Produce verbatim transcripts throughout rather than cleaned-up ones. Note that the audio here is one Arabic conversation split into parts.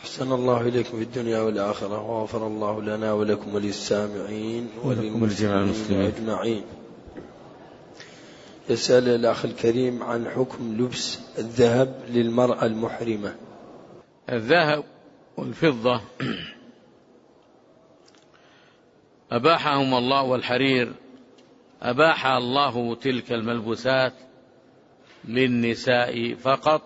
أحسن الله إليكم في الدنيا والآخرة، وغفر الله لنا ولكم وللسامعين وللمسلمين أجمعين. يسأل الأخ الكريم عن حكم لبس الذهب للمرأة المحرمة. الذهب والفضة أباحهم الله، والحرير أباح الله تلك الملبوسات للنساء فقط،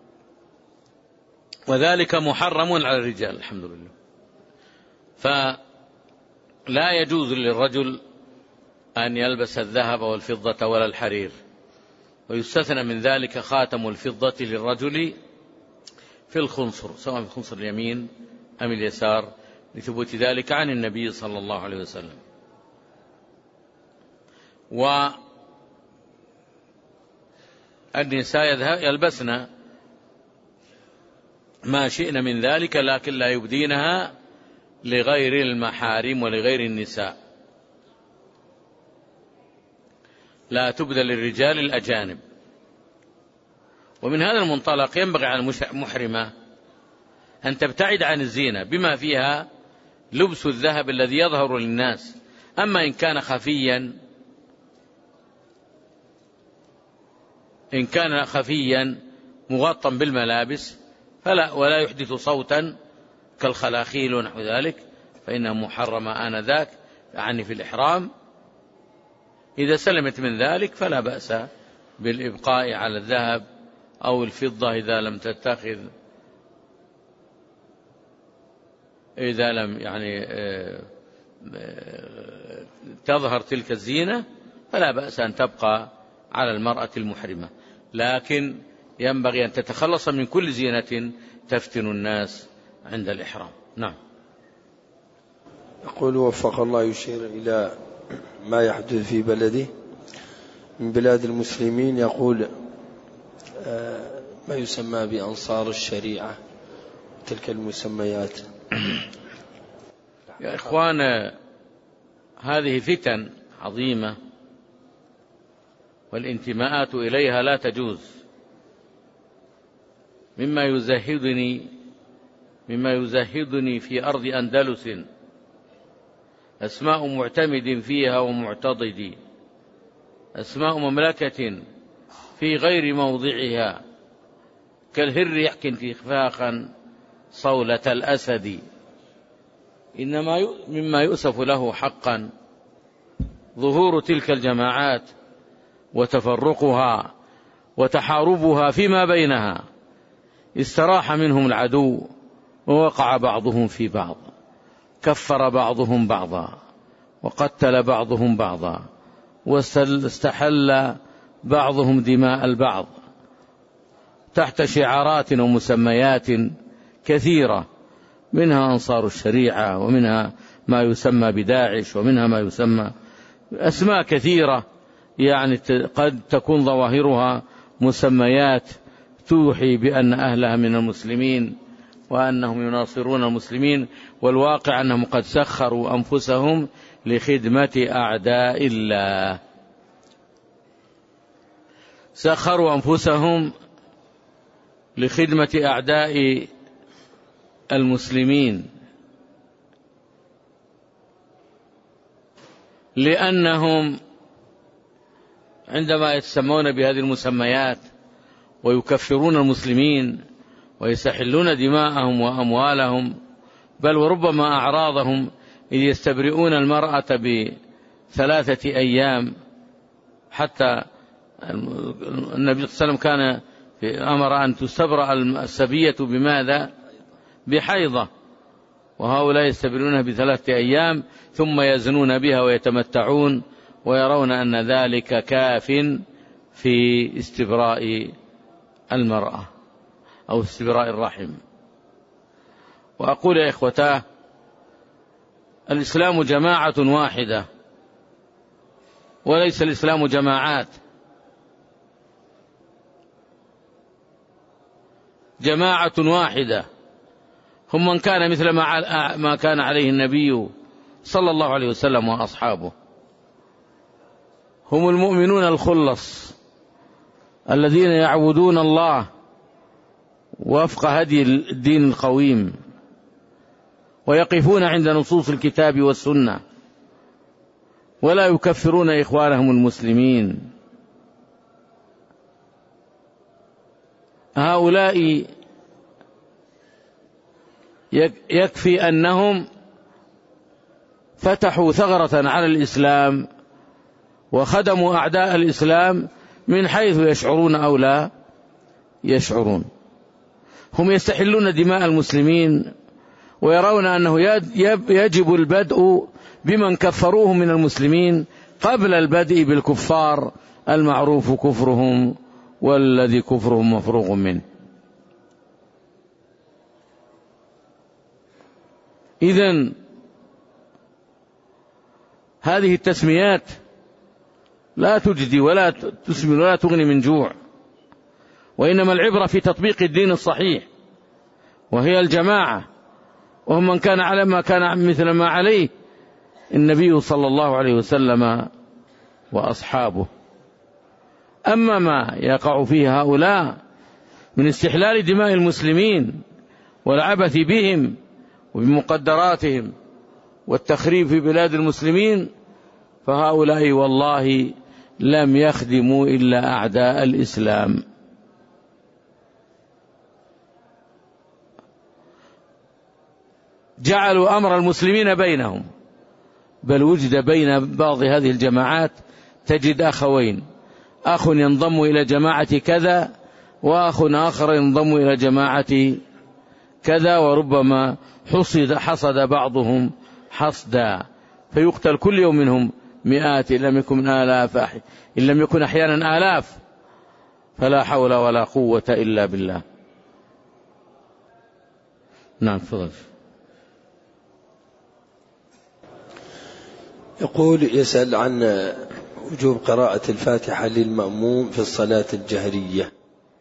وذلك محرم على الرجال الحمد لله. فلا يجوز للرجل أن يلبس الذهب والفضة ولا الحرير، ويستثنى من ذلك خاتم الفضة للرجل في الخنصر، سواء في خنصر اليمين أم اليسار، لثبوت ذلك عن النبي صلى الله عليه وسلم. والنساء يلبسن ما شئن من ذلك، لكن لا يبدينها لغير المحارم ولغير النساء، لا تبدى للرجال الأجانب. ومن هذا المنطلق ينبغي على المحرمة أن تبتعد عن الزينة بما فيها لبس الذهب الذي يظهر للناس. أما إن كان خفيا إن كان خفيا مغطى بالملابس فلا، ولا يحدث صوتا كالخلاخيل ونحو ذلك، فإنها محرمة آنذاك، يعني في الإحرام. إذا سلمت من ذلك فلا بأس بالإبقاء على الذهب أو الفضة إذا لم تتخذ إذا لم يعني تظهر تلك الزينة، فلا بأس أن تبقى على المرأة المحرمة، لكن ينبغي أن تتخلص من كل زينة تفتن الناس عند الإحرام. نعم. يقول وفق الله، يشير إلى ما يحدث في بلده من بلاد المسلمين، يقول ما يسمى بأنصار الشريعة، تلك المسميات. يا إخوان، هذه فتن عظيمة، والانتماءات إليها لا تجوز. مما يزهدني مما يزهدني في أرض أندلس أسماء معتمد فيها ومعتضد، أسماء مملكة في غير موضعها، كالهر يحكي انتفاخا صولة الأسد. إنما مما يؤسف له حقا ظهور تلك الجماعات وتفرقها وتحاربها فيما بينها. استراح منهم العدو ووقع بعضهم في بعض، كفر بعضهم بعضا وقتل بعضهم بعضا، واستحل بعضهم دماء البعض تحت شعارات ومسميات كثيرة، منها أنصار الشريعة، ومنها ما يسمى بداعش، ومنها ما يسمى أسماء كثيرة، يعني قد تكون ظواهرها مسميات توحي بأن أهلها من المسلمين وأنهم يناصرون المسلمين، والواقع أنهم قد سخروا أنفسهم لخدمة أعداء الله، سخروا أنفسهم لخدمة أعداء المسلمين، لأنهم عندما يتسمون بهذه المسميات ويكفرون المسلمين ويستحلون دماءهم وأموالهم، بل وربما أعراضهم، إذ يستبرئون المرأة بثلاثة أيام. حتى النبي صلى الله عليه وسلم كان أمر أن تستبرأ السبية بماذا؟ بحيضة، وهؤلاء يستبرئونها بثلاثة أيام ثم يزنون بها ويتمتعون، ويرون أن ذلك كاف في استبراء المرأة أو استبراء الرحم. وأقول يا إخوتاه، الإسلام جماعة واحدة وليس الإسلام جماعات. جماعة واحدة هم من كان مثل ما كان عليه النبي صلى الله عليه وسلم وأصحابه، هم المؤمنون الخلص الذين يعبدون الله وفق هدي الدين القويم، ويقفون عند نصوص الكتاب والسنة ولا يكفرون إخوانهم المسلمين. هؤلاء يكفي أنهم فتحوا ثغرة على الإسلام وخدموا أعداء الإسلام من حيث يشعرون أو لا يشعرون. هم يستحلون دماء المسلمين ويرون أنه يجب البدء بمن كفروهم من المسلمين قبل البدء بالكفار المعروف كفرهم والذي كفرهم مفروغ منه. إذن هذه التسميات لا تجدي ولا تسمن ولا تغني من جوع، وإنما العبرة في تطبيق الدين الصحيح، وهي الجماعة، وهم من كان على ما كان مثل ما عليه النبي صلى الله عليه وسلم وأصحابه. أما ما يقع فيه هؤلاء من استحلال دماء المسلمين والعبث بهم وبمقدراتهم والتخريب في بلاد المسلمين، فهؤلاء والله لم يخدموا إلا أعداء الإسلام. جعلوا أمر المسلمين بينهم، بل وجد بين بعض هذه الجماعات تجد أخوين، أخ ينضم إلى جماعة كذا وأخ آخر ينضم إلى جماعة كذا، وربما حصد, حصد بعضهم حصدا، فيقتل كل يوم منهم مئات إن لم يكن آلاف، إن لم يكن أحيانا آلاف، فلا حول ولا قوة إلا بالله. نعم تفضل. يقول يسأل عن وجوب قراءة الفاتحة للمأموم في الصلاة الجهرية.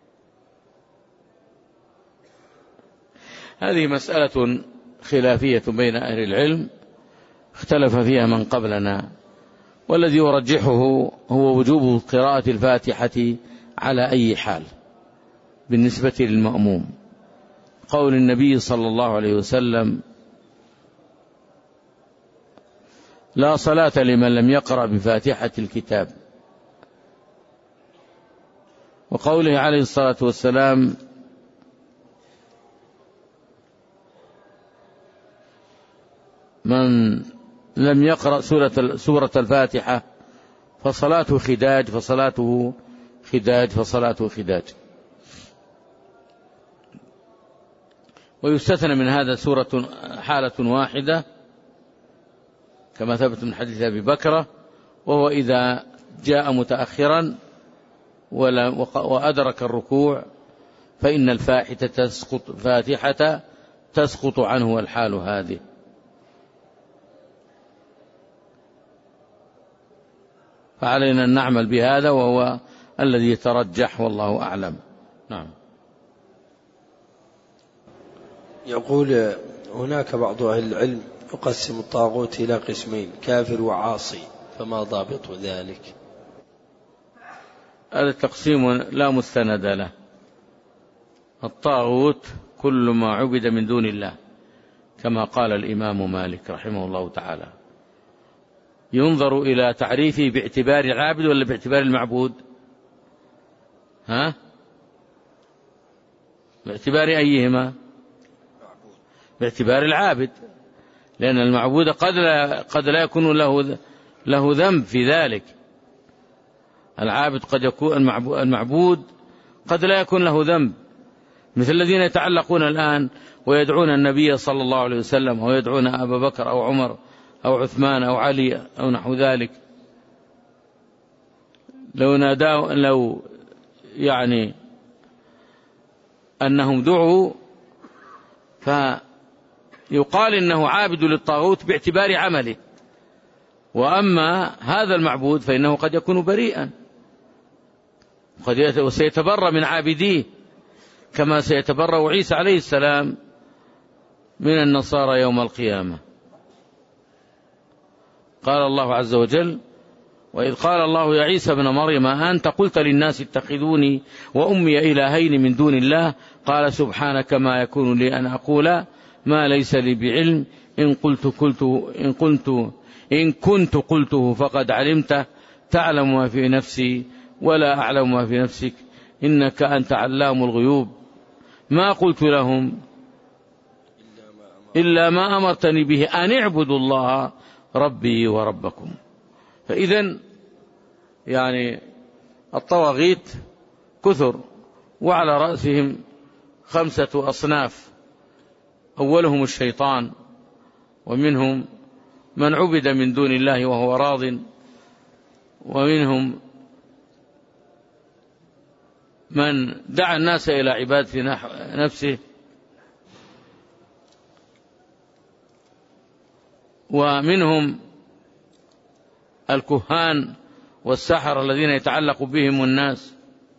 هذه مسألة خلافية بين أهل العلم اختلف فيها من قبلنا، والذي يرجحه هو وجوب قراءة الفاتحة على أي حال بالنسبة للمأموم، قول النبي صلى الله عليه وسلم: لا صلاة لمن لم يقرأ بفاتحة الكتاب، وقوله عليه الصلاة والسلام: من لم يقرأ سورة, سورة الفاتحة فصلاته خداج فصلاته خداج فصلاته خداج. ويستثنى من هذا سورة حالة واحدة كما ثبت من حديث أبي بكر، وهو إذا جاء متأخرا وأدرك الركوع فإن الفاتحة تسقط, فاتحة تسقط عنه الحال هذه. فعلينا أن نعمل بهذا، وهو الذي يترجح والله أعلم. نعم. يقول هناك بعض أهل العلم يقسم الطاغوت إلى قسمين: كافر وعاصي، فما ضابط ذلك؟ هذا التقسيم لا مستند له. الطاغوت كل ما عبد من دون الله، كما قال الإمام مالك رحمه الله تعالى. ينظر إلى تعريفه باعتبار العابد ولا باعتبار المعبود؟ ها؟ باعتبار أيهما؟ باعتبار العابد، لأن المعبود قد لا, قد لا يكون له, له ذنب في ذلك. العابد قد يكون المعبود قد لا يكون له ذنب، مثل الذين يتعلقون الآن ويدعون النبي صلى الله عليه وسلم، أو يدعون أبا بكر أو عمر أو عثمان أو علي أو نحو ذلك. لو ناداه لو يعني أنهم دعوا فيقال إنه عابد للطاغوت باعتبار عمله، وأما هذا المعبود فإنه قد يكون بريئا، قد وسيتبرأ من عابديه، كما سيتبرأ عيسى عليه السلام من النصارى يوم القيامة. قال الله عز وجل: وإذ قال الله يا عيسى ابن مريم أنت قلت للناس اتخذوني وأمي إلهين من دون الله قال سبحانك ما يكون لي أن أقول ما ليس لي بعلم، إن قلت قلت إن قلت إن كنت قلته فقد علمته، تعلم ما في نفسي ولا أعلم ما في نفسك، إنك أنت علام الغيوب. ما قلت لهم إلا ما أمرتني به أن اعبدوا الله ربي وربكم. فإذن يعني الطواغيت كثر، وعلى رأسهم خمسة أصناف: أولهم الشيطان، ومنهم من عبد من دون الله وهو راض، ومنهم من دعا الناس إلى عبادة نفسه، ومنهم الكهان والسحر الذين يتعلق بهم الناس،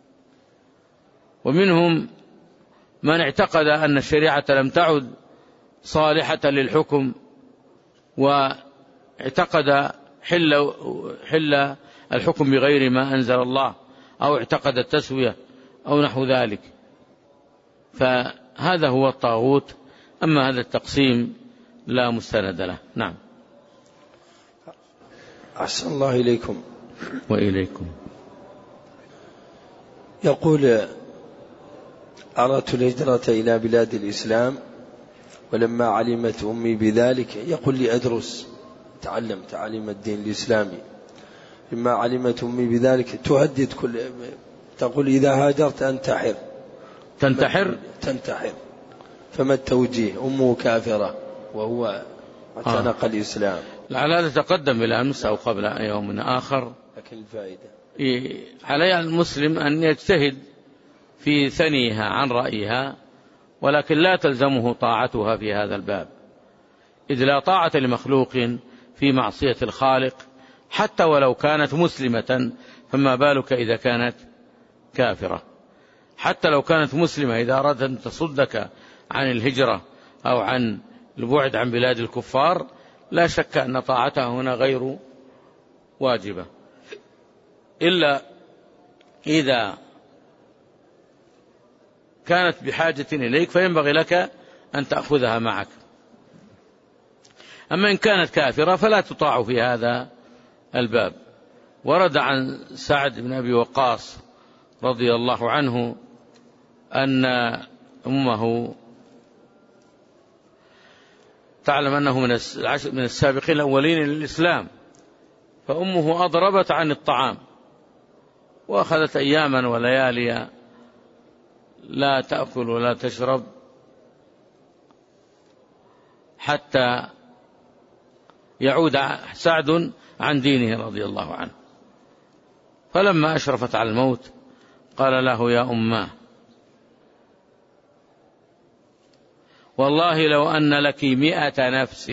ومنهم من اعتقد أن الشريعة لم تعد صالحة للحكم، واعتقد حل, حل الحكم بغير ما أنزل الله، أو اعتقد التسوية أو نحو ذلك. فهذا هو الطاغوت. أما هذا التقسيم لا مستند له. نعم. أحسن الله إليكم. وإليكم. يقول: أردت الهجرة إلى بلاد الإسلام، ولما علمت أمي بذلك، يقول لي أدرس تعلم تعليم الدين الإسلامي، لما علمت أمي بذلك تهدد كل، تقول: إذا هاجرت أنتحر. تنتحر تنتحر فما التوجيه؟ أمه كافرة وهو اعتنق آه. الإسلام. لعل هذا تقدم إلى أمس أو قبل يوم آخر. لكن الفائدة علي المسلم أن يجتهد في ثنيها عن رأيها، ولكن لا تلزمه طاعتها في هذا الباب، إذ لا طاعة لمخلوق في معصية الخالق حتى ولو كانت مسلمة، فما بالك إذا كانت كافرة. حتى لو كانت مسلمة، إذا أردت أن تصدك عن الهجرة أو عن البعد عن بلاد الكفار، لا شك أن طاعتها هنا غير واجبة، إلا إذا كانت بحاجة إليك فينبغي لك أن تأخذها معك. أما إن كانت كافرة فلا تطاع في هذا الباب. ورد عن سعد بن أبي وقاص رضي الله عنه أن أمه، تعلم أنه من السابقين الأولين للإسلام، فأمه أضربت عن الطعام، وأخذت أياما وليالي لا تأكل ولا تشرب حتى يعود سعد عن دينه رضي الله عنه. فلما أشرفت على الموت قال له: يا أماه، والله لو أن لك مئة نفس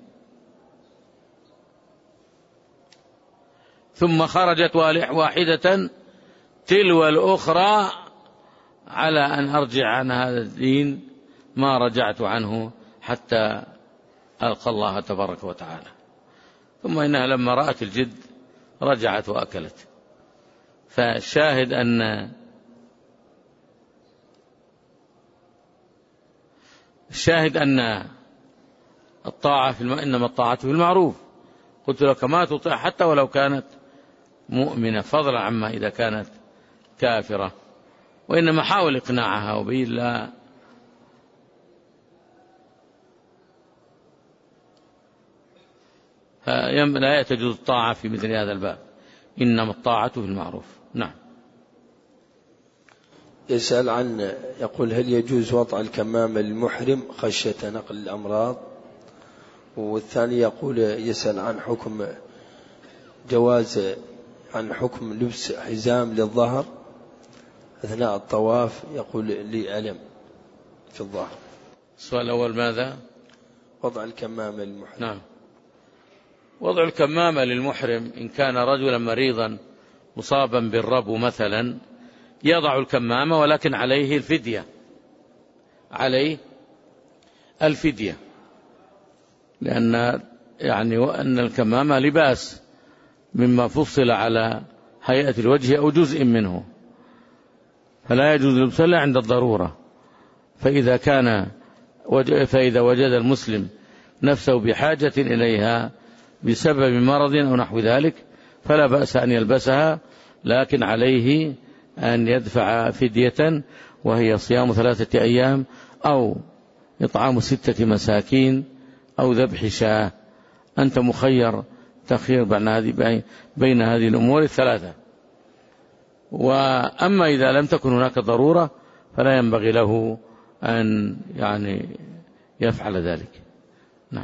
ثم خرجت واحدة تلو الأخرى على أن أرجع عن هذا الدين ما رجعت عنه حتى ألقى الله تبارك وتعالى. ثم إنها لما رأت الجد رجعت وأكلت. فالشاهد أن الشاهد أن الطاعة في الم... إنما الطاعة في المعروف. قلت لك ما تطيع حتى ولو كانت مؤمنة، فضلا عما إذا كانت كافرة. وإنما حاول إقناعها وبين لا لا تجوز الطاعة في مثل هذا الباب، إنما الطاعة في المعروف. نعم. يسأل عن، يقول: هل يجوز وضع الكمامة للمحرم خشية نقل الأمراض؟ والثاني يقول يسأل عن حكم جواز عن حكم لبس حزام للظهر أثناء الطواف، يقول لي ألم في الظهر. السؤال الأول ماذا؟ وضع الكمامة للمحرم. نعم. وضع الكمامة للمحرم إن كان رجلا مريضا مصابا بالربو مثلا يضع الكمامة، ولكن عليه الفدية، عليه الفدية، لأن يعني أن الكمامة لباس مما فصل على هيئة الوجه أو جزء منه، فلا يجوز لبسه إلا عند الضرورة. فإذا كان فإذا وجد المسلم نفسه بحاجة إليها بسبب مرض أو نحو ذلك فلا بأس أن يلبسها، لكن عليه أن يدفع فدية وهي صيام ثلاثة أيام أو إطعام ستة مساكين أو ذبح شاة. أنت مخير تخير بين هذه الأمور الثلاثة. وأما إذا لم تكن هناك ضرورة فلا ينبغي له أن يعني يفعل ذلك. نعم.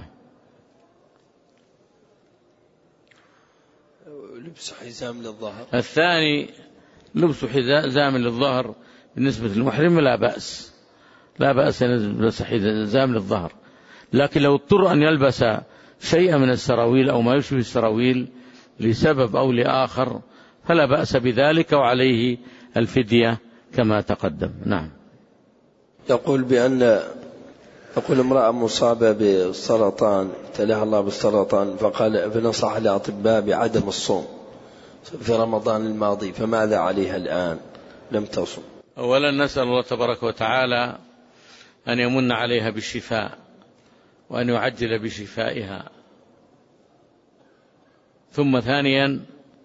لبس حزام للظهر. الثاني لبس حزام للظهر بالنسبة للمحرم لا بأس، لا بأس أن يلبس حزام للظهر، لكن لو اضطر أن يلبس شيئا من السراويل أو ما يشبه السراويل لسبب أو لآخر فلا بأس بذلك وعليه الفدية كما تقدم. نعم. يقول بأن يقول امرأة مصابة بالسرطان ابتلاها الله بالسرطان فقال فنصح الأطباء بعدم الصوم في رمضان الماضي، فماذا عليها الآن لم تصم؟ أولا نسأل الله تبارك وتعالى أن يمن عليها بالشفاء وأن يعجل بشفائها. ثم ثانيا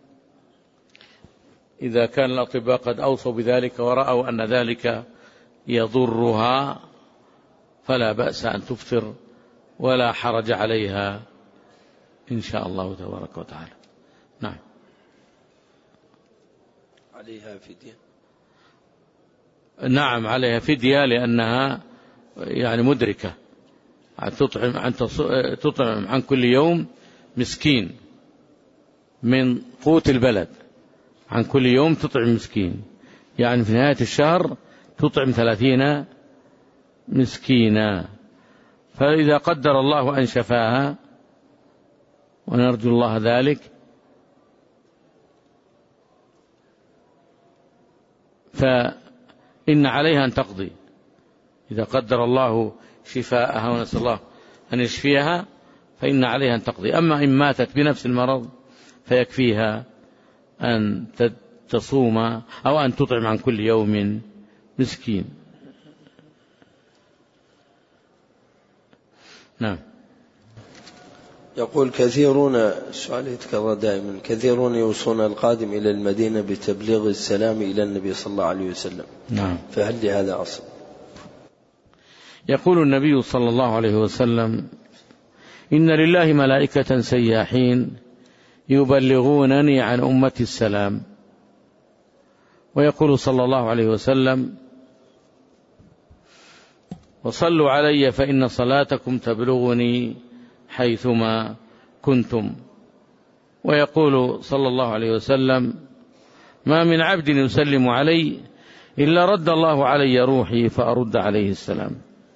إذا كان الأطباء قد أوصوا بذلك ورأوا أن ذلك يضرها فلا بأس أن تفطر ولا حرج عليها إن شاء الله تبارك وتعالى. نعم. عليها فدية. نعم عليها فدية لأنها يعني مدركة، تطعم عن تطعم عن كل يوم مسكين من قوت البلد، عن كل يوم تطعم مسكين، يعني في نهاية الشهر تطعم ثلاثين مسكينا. فإذا قدر الله أن شفاها ونرجو الله ذلك فإن عليها أن تقضي. إذا قدر الله شفاءها ونسأل الله أن يشفيها فإن عليها أن تقضي. أما إن ماتت بنفس المرض فيكفيها أن تصوم أو أن تطعم عن كل يوم مسكين. نعم. يقول كثيرون، السؤال يتكرر دائما، كثيرون يوصون القادم إلى المدينة بتبليغ السلام إلى النبي صلى الله عليه وسلم. نعم. فهل لهذا أصل؟ يقول النبي صلى الله عليه وسلم إن لله ملائكة سياحين يبلغونني عن أمتي السلام. ويقول صلى الله عليه وسلم وصلوا علي فإن صلاتكم تبلغني حيثما كنتم. ويقول صلى الله عليه وسلم ما من عبد يسلم علي إلا رد الله علي روحي فأرد عليه السلام.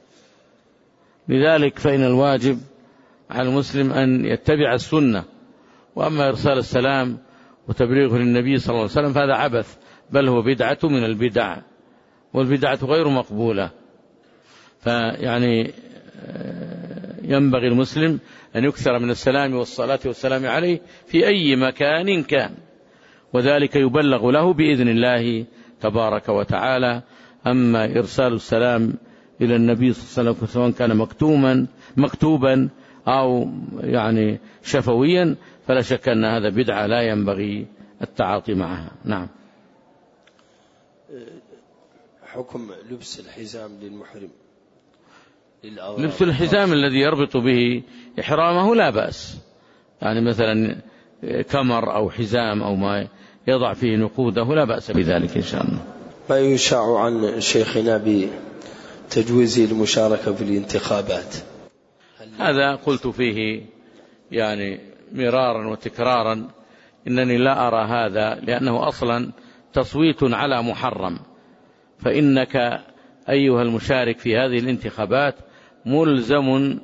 لذلك فإن الواجب على المسلم أن يتبع السنة، وأما إرسال السلام وتبليغه للنبي صلى الله عليه وسلم فهذا عبث، بل هو بدعة من البدع، والبدعة غير مقبولة. فيعني ينبغي المسلم أن يكثر من السلام والصلاة والسلام عليه في أي مكان كان، وذلك يبلغ له بإذن الله تبارك وتعالى. أما إرسال السلام إلى النبي صلى الله عليه وسلم سواء كان مكتوما مكتوبا أو يعني شفويا فلا شك أن هذا بدعة لا ينبغي التعاطي معها. نعم. حكم لبس الحزام للمحرم، لبس الحزام الذي يربط به إحرامه لا بأس، يعني مثلا كمر أو حزام أو ما يضع فيه نقوده لا بأس بذلك إن شاء الله. ما يشاع عن شيخنا بتجويز المشاركة في الانتخابات، هذا قلت فيه يعني مرارا وتكرارا إنني لا أرى هذا، لأنه أصلا تصويت على محرم، فإنك أيها المشارك في هذه الانتخابات ملزم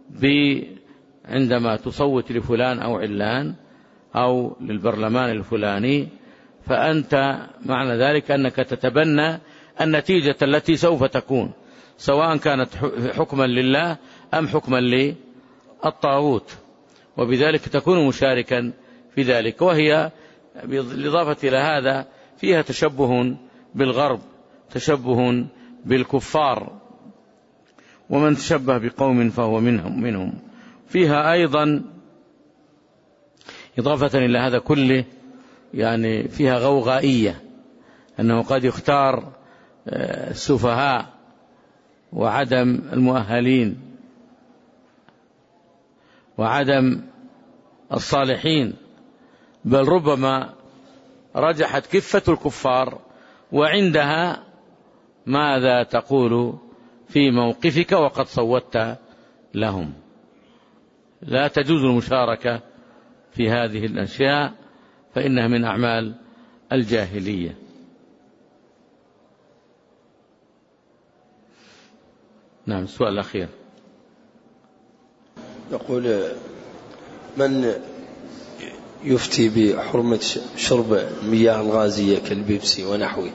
عندما تصوت لفلان أو علان أو للبرلمان الفلاني، فأنت معنى ذلك أنك تتبنى النتيجة التي سوف تكون، سواء كانت حكما لله أم حكما للطاغوت، وبذلك تكون مشاركا في ذلك. وهي بالإضافة إلى هذا فيها تشبه بالغرب، تشبه بالكفار، ومن تشبه بقوم فهو منهم منهم. فيها أيضا إضافة إلى هذا كله يعني فيها غوغائية، أنه قد يختار السفهاء وعدم المؤهلين وعدم الصالحين، بل ربما رجحت كفة الكفار. وعندها ماذا تقول في موقفك وقد صوتت لهم؟ لا تجوز المشاركة في هذه الأشياء، فإنها من أعمال الجاهلية. نعم. السؤال الأخير يقول: من يفتي بحرمة شرب المياه الغازية كالبيبسي ونحوه؟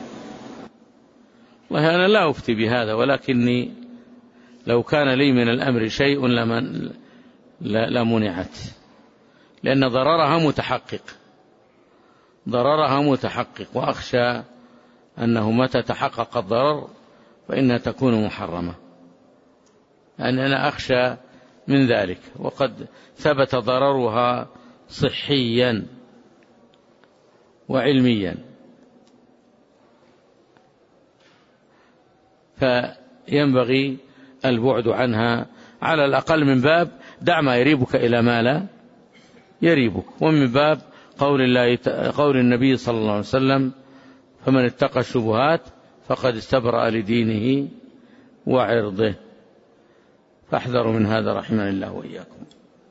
والله أنا لا أفتي بهذا، ولكني لو كان لي من الأمر شيء لمن لمنعت، لأن ضررها متحقق ضررها متحقق وأخشى أنه متى تحقق الضرر فإنها تكون محرمة. يعني أنا أخشى من ذلك، وقد ثبت ضررها صحيا وعلميا، فينبغي البعد عنها على الأقل من باب دع ما يريبك إلى ما لا يريبك، ومن باب قول الله قول النبي صلى الله عليه وسلم: فمن اتقى الشبهات فقد استبرأ لدينه وعرضه. فاحذروا من هذا رحمنا الله وإياكم.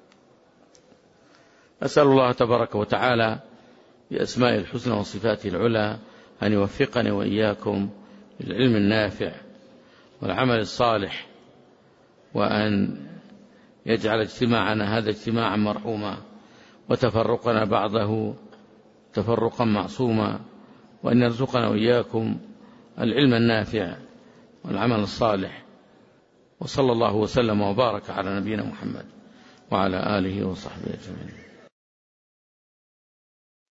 أسأل الله تبارك وتعالى بأسمائه الحسنى وصفاته العلى أن يوفقني وإياكم للعلم النافع والعمل الصالح، وأن يجعل اجتماعنا هذا اجتماعا مرحوما، وتفرقنا بعضه تفرقا معصوما، وأن يرزقنا وإياكم العلم النافع والعمل الصالح. وصلى الله وسلم وبارك على نبينا محمد وعلى آله وصحبه أجمعين.